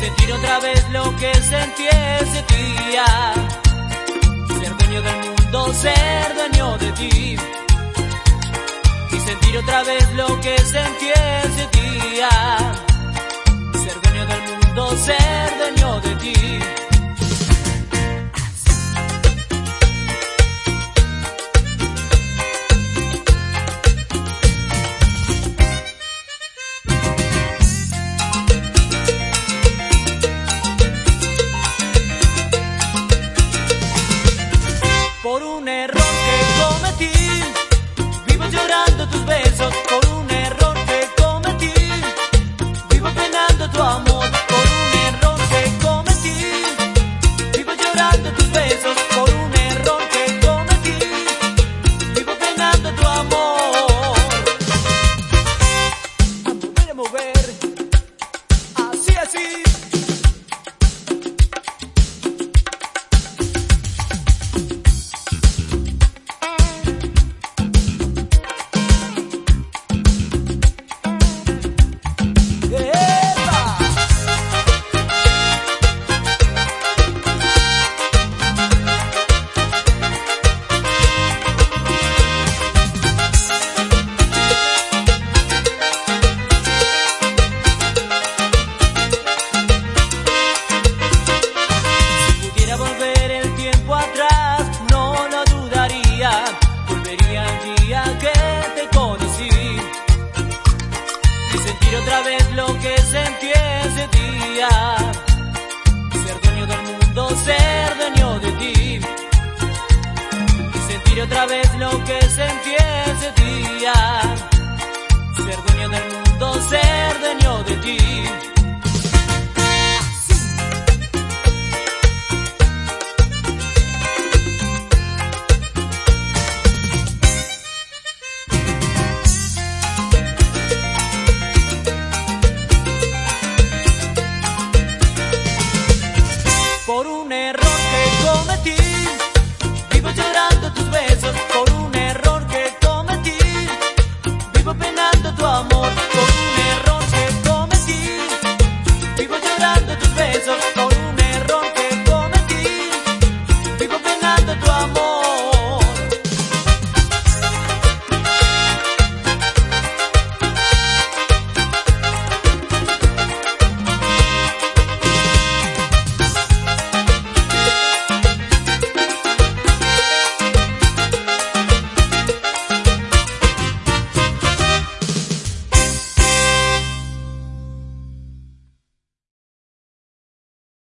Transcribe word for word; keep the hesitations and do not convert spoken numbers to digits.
sentir otra vez lo que sentí ese día. Ser dueño del mundo, ser dueño de ti. Y sentir otra vez lo que sentí ese día. Ser dueño del mundo, ser dueño de ti. Por un error que cometí, vivo llorando tus besos. Por un error que cometí, vivo penando tu amor. Por un error que cometí, vivo llorando tus besos. Por un error que cometí, vivo penando tu amor. A mover, a mover, así, así. Otra vez lo que sentí ese día. Ser dueño del mundo, ser dueño de ti. Y sentir otra vez lo que sentí ese día. Ser dueño del mundo, ser dueño de ti.